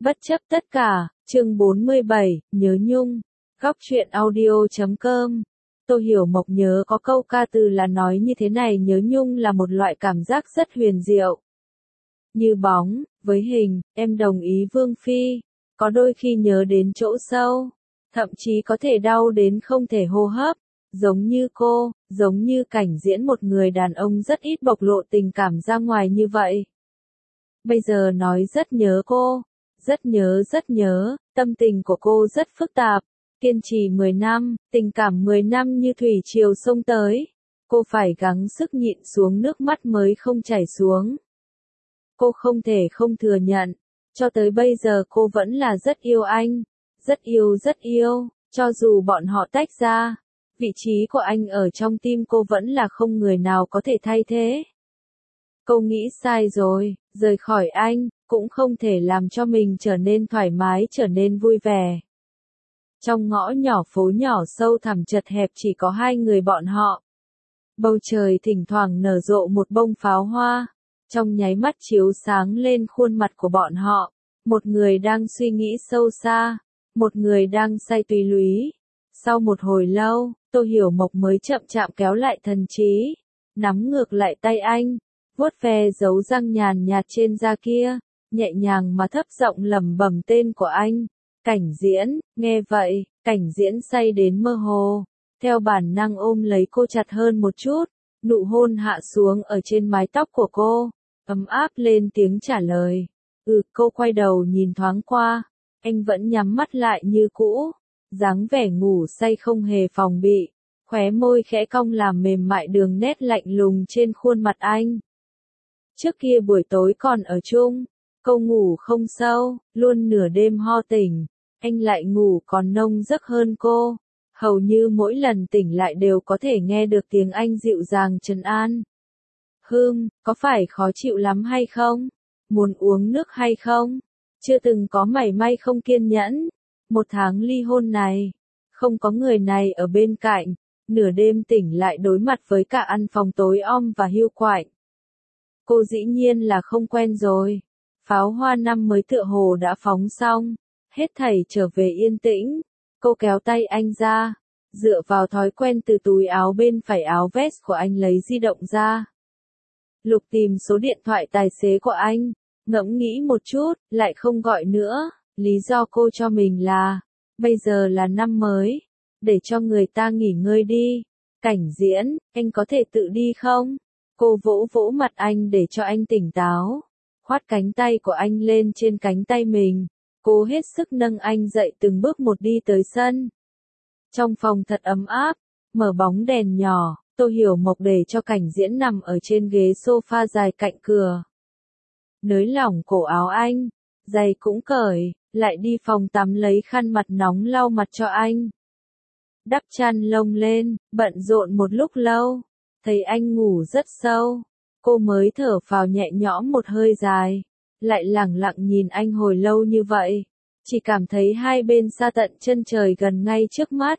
Bất chấp tất cả, chương 47, nhớ nhung. Góc truyện audio.com. Tôi hiểu Mộc nhớ có câu ca từ là nói như thế này: nhớ nhung là một loại cảm giác rất huyền diệu. Như bóng, với hình, em đồng ý Vương Phi. Có đôi khi nhớ đến chỗ sâu, thậm chí có thể đau đến không thể hô hấp. Giống như cô, giống như Cảnh Diễn, một người đàn ông rất ít bộc lộ tình cảm ra ngoài như vậy. Bây giờ nói rất nhớ cô. Rất nhớ, tâm tình của cô rất phức tạp, kiên trì 10 năm, tình cảm 10 năm như thủy triều sông tới, cô phải gắng sức nhịn xuống nước mắt mới không chảy xuống. Cô không thể không thừa nhận, cho tới bây giờ cô vẫn là rất yêu anh, rất yêu, cho dù bọn họ tách ra, vị trí của anh ở trong tim cô vẫn là không người nào có thể thay thế. Cô nghĩ sai rồi, rời khỏi anh, cũng không thể làm cho mình trở nên thoải mái, trở nên vui vẻ. Trong ngõ nhỏ phố nhỏ sâu thẳm chật hẹp chỉ có hai người bọn họ. Bầu trời thỉnh thoảng nở rộ một bông pháo hoa, trong nháy mắt chiếu sáng lên khuôn mặt của bọn họ. Một người đang suy nghĩ sâu xa, một người đang say tùy lúy. Sau một hồi lâu, Tô Hiểu Mộc mới chậm chạm kéo lại thần trí, nắm ngược lại tay anh, vuốt ve dấu răng nhàn nhạt trên da kia, nhẹ nhàng mà thấp giọng lẩm bẩm tên của anh. Cảnh Diễn. Nghe vậy, Cảnh Diễn say đến mơ hồ, theo bản năng ôm lấy cô chặt hơn một chút, nụ hôn hạ xuống ở trên mái tóc của cô, ấm áp lên tiếng trả lời. Cô quay đầu nhìn thoáng qua, anh vẫn nhắm mắt lại như cũ, dáng vẻ ngủ say không hề phòng bị, khóe môi khẽ cong làm mềm mại đường nét lạnh lùng trên khuôn mặt anh. Trước kia buổi tối còn ở chung, cô ngủ không sâu, luôn nửa đêm ho tỉnh, anh lại ngủ còn nông giấc hơn cô, hầu như mỗi lần tỉnh lại đều có thể nghe được tiếng anh dịu dàng trấn an. Có phải khó chịu lắm hay không? Muốn uống nước hay không? Chưa từng có mảy may không kiên nhẫn. Một tháng ly hôn này, không có người này ở bên cạnh, nửa đêm tỉnh lại đối mặt với cả căn phòng tối om và hiu quạnh. Cô dĩ nhiên là không quen rồi. Pháo hoa năm mới tựa hồ đã phóng xong, hết thảy trở về yên tĩnh. Cô kéo tay anh ra, dựa vào thói quen từ túi áo bên phải áo vest của anh lấy di động ra. Lục tìm số điện thoại tài xế của anh, ngẫm nghĩ một chút, lại không gọi nữa. Lý do cô cho mình là, bây giờ là năm mới, để cho người ta nghỉ ngơi đi. Cảnh Diễn, anh có thể tự đi không? Cô vỗ vỗ mặt anh để cho anh tỉnh táo, khoát cánh tay của anh lên trên cánh tay mình, cô hết sức nâng anh dậy từng bước một đi tới sân. Trong phòng thật ấm áp, mở bóng đèn nhỏ, Tô Hiểu Mộc để cho Cảnh Diễn nằm ở trên ghế sofa dài cạnh cửa. Nới lỏng cổ áo anh, giày cũng cởi, lại đi phòng tắm lấy khăn mặt nóng lau mặt cho anh. Đắp chăn lông lên, bận rộn một lúc lâu, thấy anh ngủ rất sâu, cô mới thở phào nhẹ nhõm một hơi dài, lại lẳng lặng nhìn anh hồi lâu như vậy, chỉ cảm thấy hai bên xa tận chân trời gần ngay trước mắt.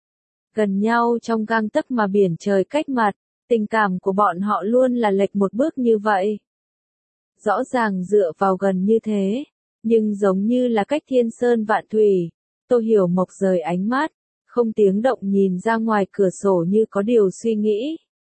Gần nhau trong gang tấc mà biển trời cách mặt, tình cảm của bọn họ luôn là lệch một bước như vậy. Rõ ràng dựa vào gần như thế, nhưng giống như là cách thiên sơn vạn thủy. Tô Hiểu Mộc rời ánh mắt, không tiếng động nhìn ra ngoài cửa sổ như có điều suy nghĩ.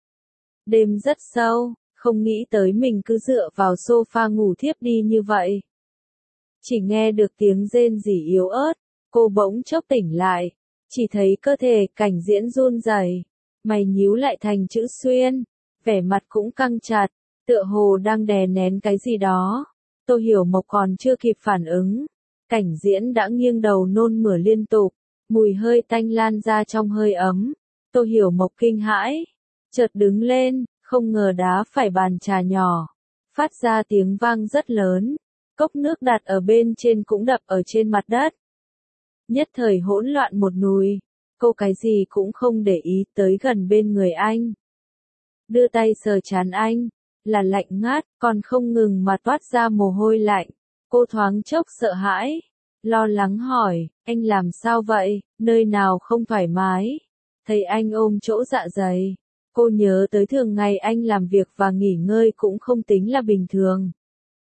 Đêm rất sâu, không nghĩ tới mình cứ dựa vào sofa ngủ thiếp đi như vậy. Chỉ nghe được tiếng rên rỉ yếu ớt, cô bỗng chốc tỉnh lại, chỉ thấy cơ thể Cảnh Diễn run rẩy, mày nhíu lại thành chữ xuyên, vẻ mặt cũng căng chặt, tựa hồ đang đè nén cái gì đó. Tô Hiểu Mộc còn chưa kịp phản ứng, Cảnh Diễn đã nghiêng đầu nôn mửa liên tục, mùi hơi tanh lan ra trong hơi ấm. Tô Hiểu Mộc kinh hãi, chợt đứng lên, không ngờ đá phải bàn trà nhỏ, phát ra tiếng vang rất lớn, cốc nước đặt ở bên trên cũng đập ở trên mặt đất. Nhất thời hỗn loạn một nùi, cô cái gì cũng không để ý tới gần bên người anh. Đưa tay sờ trán anh, là lạnh ngát, còn không ngừng mà toát ra mồ hôi lạnh. Cô thoáng chốc sợ hãi, lo lắng hỏi, anh làm sao vậy, nơi nào không thoải mái? Thấy anh ôm chỗ dạ dày, cô nhớ tới thường ngày anh làm việc và nghỉ ngơi cũng không tính là bình thường.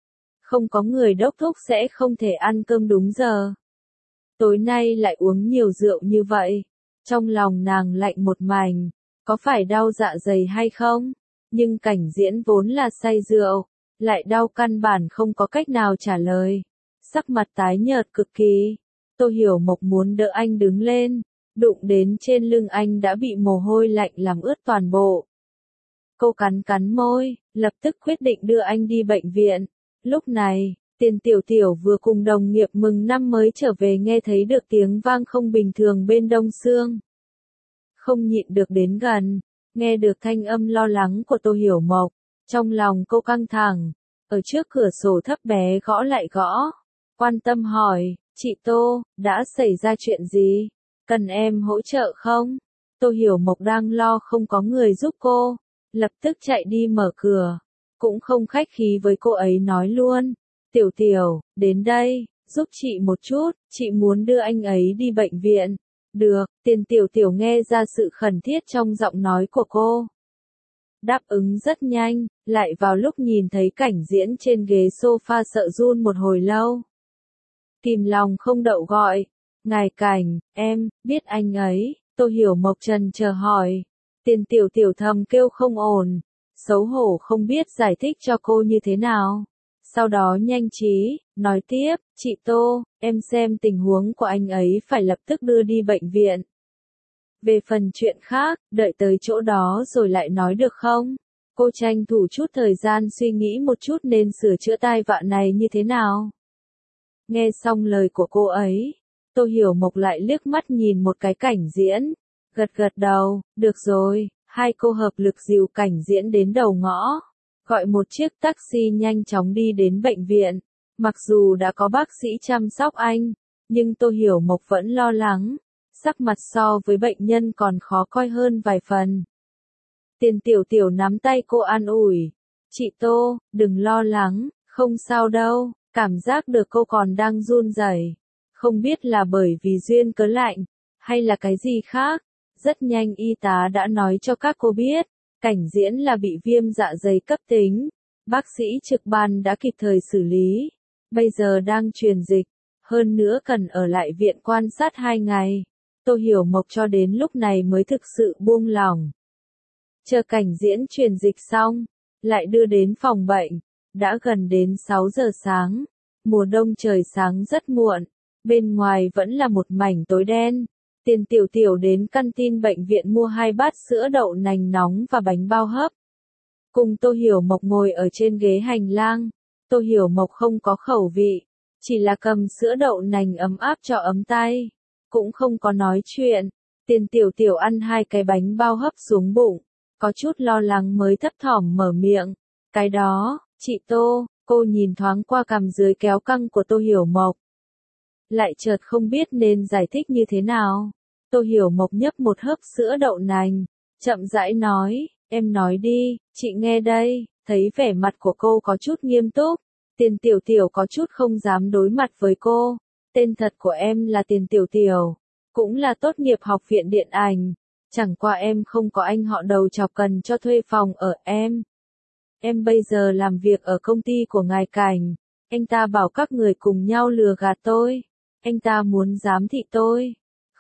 Không có người đốc thúc sẽ không thể ăn cơm đúng giờ. Tối nay lại uống nhiều rượu như vậy. Trong lòng nàng lạnh một mảnh, có phải đau dạ dày hay không? Nhưng Cảnh Diễn vốn là say rượu, lại đau căn bản không có cách nào trả lời. Sắc mặt tái nhợt cực kỳ. Tô Hiểu Mộc muốn đỡ anh đứng lên, đụng đến trên lưng anh đã bị mồ hôi lạnh làm ướt toàn bộ. Cô cắn cắn môi, lập tức quyết định đưa anh đi bệnh viện. Lúc này, Tiền Tiểu Tiểu vừa cùng đồng nghiệp mừng năm mới trở về nghe thấy được tiếng vang không bình thường bên đông xương. Không nhịn được đến gần, nghe được thanh âm lo lắng của Tô Hiểu Mộc, trong lòng cô căng thẳng, ở trước cửa sổ thấp bé gõ lại gõ, quan tâm hỏi, chị Tô, đã xảy ra chuyện gì? Cần em hỗ trợ không? Tô Hiểu Mộc đang lo không có người giúp cô, lập tức chạy đi mở cửa, cũng không khách khí với cô ấy nói luôn, Tiểu Tiểu, đến đây, giúp chị một chút, chị muốn đưa anh ấy đi bệnh viện. Được, Tiền Tiểu Tiểu nghe ra sự khẩn thiết trong giọng nói của cô. Đáp ứng rất nhanh, lại vào lúc nhìn thấy Cảnh Diễn trên ghế sofa sợ run một hồi lâu. Kìm lòng không đậu gọi, ngài Cảnh, em, biết anh ấy, Tô Hiểu Mộc trần chờ hỏi. Tiền Tiểu Tiểu thầm kêu không ổn, xấu hổ không biết giải thích cho cô như thế nào. Sau đó nhanh trí, nói tiếp, chị Tô, em xem tình huống của anh ấy phải lập tức đưa đi bệnh viện. Về phần chuyện khác, đợi tới chỗ đó rồi lại nói được không? Cô tranh thủ chút thời gian suy nghĩ một chút nên sửa chữa tai vạ này như thế nào. Nghe xong lời của cô ấy, Tô Hiểu Mộc lại liếc mắt nhìn một cái Cảnh Diễn, gật gật đầu, được rồi, hai cô hợp lực dìu Cảnh Diễn đến đầu ngõ, gọi một chiếc taxi nhanh chóng đi đến bệnh viện. Mặc dù đã có bác sĩ chăm sóc anh, nhưng Tô Hiểu Mộc vẫn lo lắng, sắc mặt so với bệnh nhân còn khó coi hơn vài phần. Tiền Tiểu Tiểu nắm tay cô an ủi, chị Tô, đừng lo lắng, không sao đâu, cảm giác được cô còn đang run rẩy, không biết là bởi vì duyên cớ lạnh, hay là cái gì khác. Rất nhanh y tá đã nói cho các cô biết, Cảnh Diễn là bị viêm dạ dày cấp tính, bác sĩ trực ban đã kịp thời xử lý, bây giờ đang truyền dịch, hơn nữa cần ở lại viện quan sát 2 ngày. Tô Hiểu Mộc cho đến lúc này mới thực sự buông lỏng. Chờ Cảnh Diễn truyền dịch xong, lại đưa đến phòng bệnh, đã gần đến 6 giờ sáng, mùa đông trời sáng rất muộn, bên ngoài vẫn là một mảnh tối đen. Tiền Tiểu Tiểu đến căn tin bệnh viện mua 2 bát sữa đậu nành nóng và bánh bao hấp. Cùng Tô Hiểu Mộc ngồi ở trên ghế hành lang, Tô Hiểu Mộc không có khẩu vị, chỉ là cầm sữa đậu nành ấm áp cho ấm tay, cũng không có nói chuyện. Tiền Tiểu Tiểu ăn 2 cái bánh bao hấp xuống bụng, có chút lo lắng mới thấp thỏm mở miệng. Cái đó, chị Tô, cô nhìn thoáng qua cằm dưới kéo căng của Tô Hiểu Mộc. Lại chợt không biết nên giải thích như thế nào. Tô Hiểu Mộc nhấp một hớp sữa đậu nành, chậm rãi nói, em nói đi, chị nghe đây. Thấy vẻ mặt của cô có chút nghiêm túc, Tiền Tiểu Tiểu có chút không dám đối mặt với cô. Tên thật của em là Tiền Tiểu Tiểu, cũng là tốt nghiệp học viện điện ảnh, chẳng qua em không có anh họ đầu chọc cần cho thuê phòng ở em. Em bây giờ làm việc ở công ty của ngài Cảnh, anh ta bảo các người cùng nhau lừa gạt tôi, anh ta muốn giám thị tôi.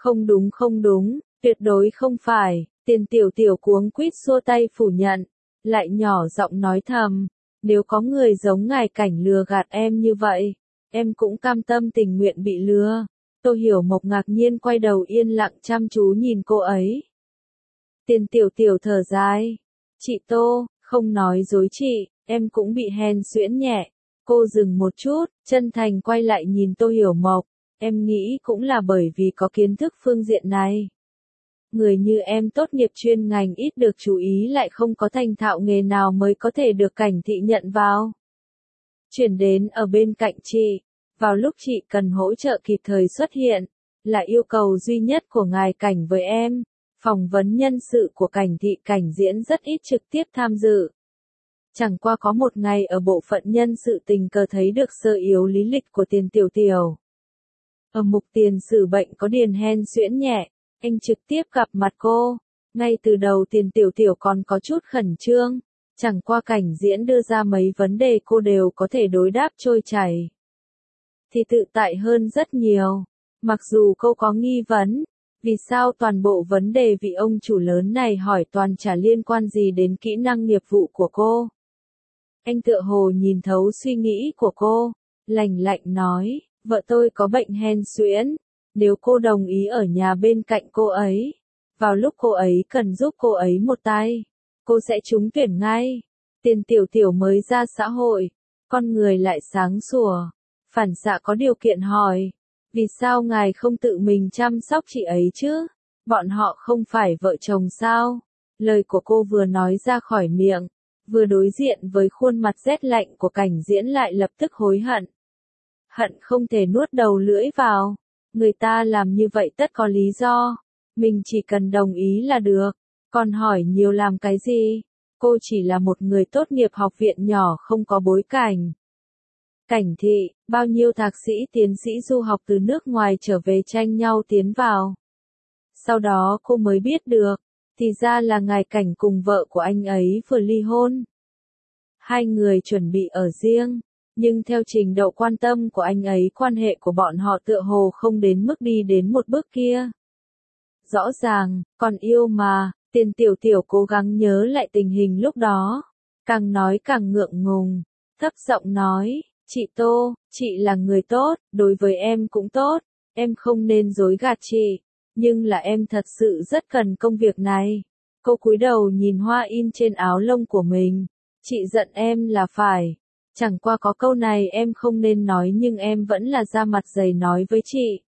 Không đúng, tuyệt đối không phải. Tiền Tiểu Tiểu cuống quýt xua tay phủ nhận, lại nhỏ giọng nói thầm, nếu có người giống ngài Cảnh lừa gạt em như vậy, em cũng cam tâm tình nguyện bị lừa. Tô Hiểu Mộc ngạc nhiên quay đầu yên lặng chăm chú nhìn cô ấy. Tiền Tiểu Tiểu thở dài, chị Tô, không nói dối chị, em cũng bị hèn suyễn nhẹ. Cô dừng một chút, chân thành quay lại nhìn Tô Hiểu Mộc, em nghĩ cũng là bởi vì có kiến thức phương diện này. Người như em tốt nghiệp chuyên ngành ít được chú ý lại không có thành thạo nghề nào mới có thể được Cảnh thị nhận vào. Chuyển đến ở bên cạnh chị, vào lúc chị cần hỗ trợ kịp thời xuất hiện, là yêu cầu duy nhất của ngài Cảnh với em. Phỏng vấn nhân sự của Cảnh thị Cảnh Diễn rất ít trực tiếp tham dự. Chẳng qua có một ngày ở bộ phận nhân sự tình cờ thấy được sơ yếu lý lịch của Tiền Tiểu Tiểu. Ở mục tiền sử bệnh có điền hen suyễn nhẹ, anh trực tiếp gặp mặt cô. Ngay từ đầu Tiền Tiểu Tiểu còn có chút khẩn trương, Chẳng qua Cảnh Diễn đưa ra mấy vấn đề cô đều có thể đối đáp trôi chảy. Thì tự tại hơn rất nhiều. Mặc dù cô có nghi vấn, vì sao toàn bộ vấn đề vị ông chủ lớn này hỏi toàn chả liên quan gì đến kỹ năng nghiệp vụ của cô. Anh tựa hồ nhìn thấu suy nghĩ của cô, lạnh lạnh nói, vợ tôi có bệnh hen suyễn, nếu cô đồng ý ở nhà bên cạnh cô ấy, vào lúc cô ấy cần giúp cô ấy một tay, cô sẽ trúng tuyển ngay. Tiền Tiểu Tiểu mới ra xã hội, con người lại sáng sủa, phản xạ có điều kiện hỏi, vì sao ngài không tự mình chăm sóc chị ấy chứ? Bọn họ không phải vợ chồng sao? Lời của cô vừa nói ra khỏi miệng, vừa đối diện với khuôn mặt rét lạnh của Cảnh Diễn lại lập tức hối hận. Hận không thể nuốt đầu lưỡi vào. Người ta làm như vậy tất có lý do. Mình chỉ cần đồng ý là được. Còn hỏi nhiều làm cái gì? Cô chỉ là một người tốt nghiệp học viện nhỏ không có bối cảnh. Cảnh thị, bao nhiêu thạc sĩ tiến sĩ du học từ nước ngoài trở về tranh nhau tiến vào. Sau đó cô mới biết được, thì ra là ngài Cảnh cùng vợ của anh ấy vừa ly hôn. Hai người chuẩn bị ở riêng, nhưng theo trình độ quan tâm của anh ấy quan hệ của bọn họ tựa hồ không đến mức đi đến một bước kia. Rõ ràng, còn yêu mà, Tiền Tiểu Tiểu cố gắng nhớ lại tình hình lúc đó. Càng nói càng ngượng ngùng, thấp giọng nói, chị Tô, chị là người tốt, đối với em cũng tốt, em không nên dối gạt chị, nhưng là em thật sự rất cần công việc này. Cô cúi đầu nhìn hoa in trên áo lông của mình, chị giận em là phải. Chẳng qua có câu này em không nên nói nhưng em vẫn là ra mặt dày nói với chị.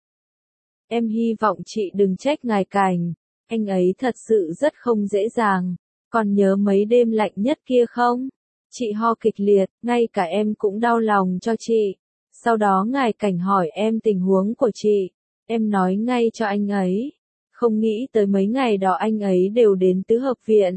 Em hy vọng chị đừng trách ngài Cảnh, anh ấy thật sự rất không dễ dàng, còn nhớ mấy đêm lạnh nhất kia không? Chị ho kịch liệt, ngay cả em cũng đau lòng cho chị. Sau đó ngài Cảnh hỏi em tình huống của chị, em nói ngay cho anh ấy. Không nghĩ tới mấy ngày đó anh ấy đều đến tứ hợp viện.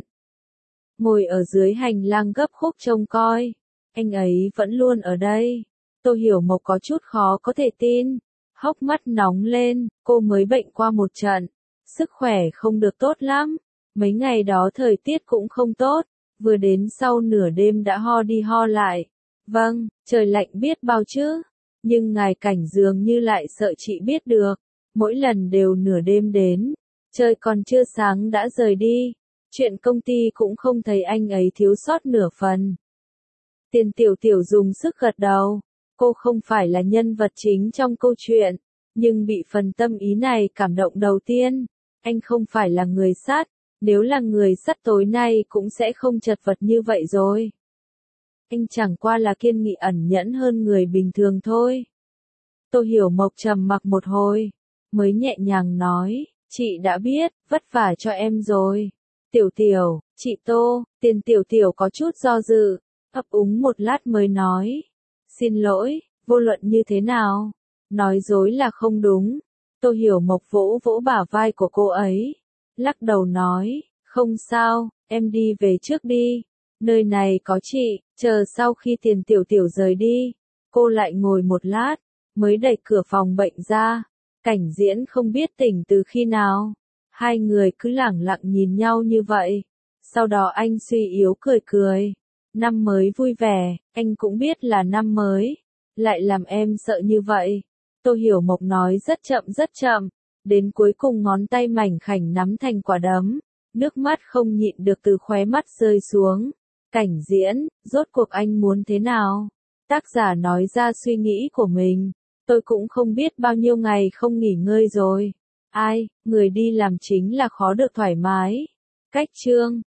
Ngồi ở dưới hành lang gấp khúc trông coi. Anh ấy vẫn luôn ở đây. Tô Hiểu Mộc có chút khó có thể tin. Hốc mắt nóng lên, cô mới bệnh qua một trận. Sức khỏe không được tốt lắm. Mấy ngày đó thời tiết cũng không tốt. Vừa đến sau nửa đêm đã ho đi ho lại. Vâng, trời lạnh biết bao chứ. Nhưng ngài Cảnh dường như lại sợ chị biết được. Mỗi lần đều nửa đêm đến. Trời còn chưa sáng đã rời đi. Chuyện công ty cũng không thấy anh ấy thiếu sót nửa phần. Tiền Tiểu Tiểu dùng sức gật đầu. Cô không phải là nhân vật chính trong câu chuyện, nhưng bị phần tâm ý này cảm động đầu tiên. Anh không phải là người sát, nếu là người sát tối nay cũng sẽ không chật vật như vậy rồi. Anh chẳng qua là kiên nghị ẩn nhẫn hơn người bình thường thôi. Tô Hiểu Mộc trầm mặc một hồi, mới nhẹ nhàng nói, chị đã biết, vất vả cho em rồi. Tiểu Tiểu, chị Tô, Tiền Tiểu Tiểu có chút do dự, ấp úng một lát mới nói. Xin lỗi, vô luận như thế nào? Nói dối là không đúng. Tô Hiểu Mộc vỗ vỗ bả vai của cô ấy. Lắc đầu nói, không sao, em đi về trước đi. Nơi này có chị, chờ sau khi Tiền Tiểu Tiểu rời đi. Cô lại ngồi một lát, mới đẩy cửa phòng bệnh ra. Cảnh Diễn không biết tỉnh từ khi nào. Hai người cứ lẳng lặng nhìn nhau như vậy. Sau đó anh suy yếu cười cười. Năm mới vui vẻ, anh cũng biết là năm mới. Lại làm em sợ như vậy. Tô Hiểu Mộc nói rất chậm. Đến cuối cùng ngón tay mảnh khảnh nắm thành quả đấm. Nước mắt không nhịn được từ khóe mắt rơi xuống. Cảnh Diễn, rốt cuộc anh muốn thế nào? Tác giả nói ra suy nghĩ của mình. Tôi cũng không biết bao nhiêu ngày không nghỉ ngơi rồi. Ai, người đi làm chính là khó được thoải mái. Cách chương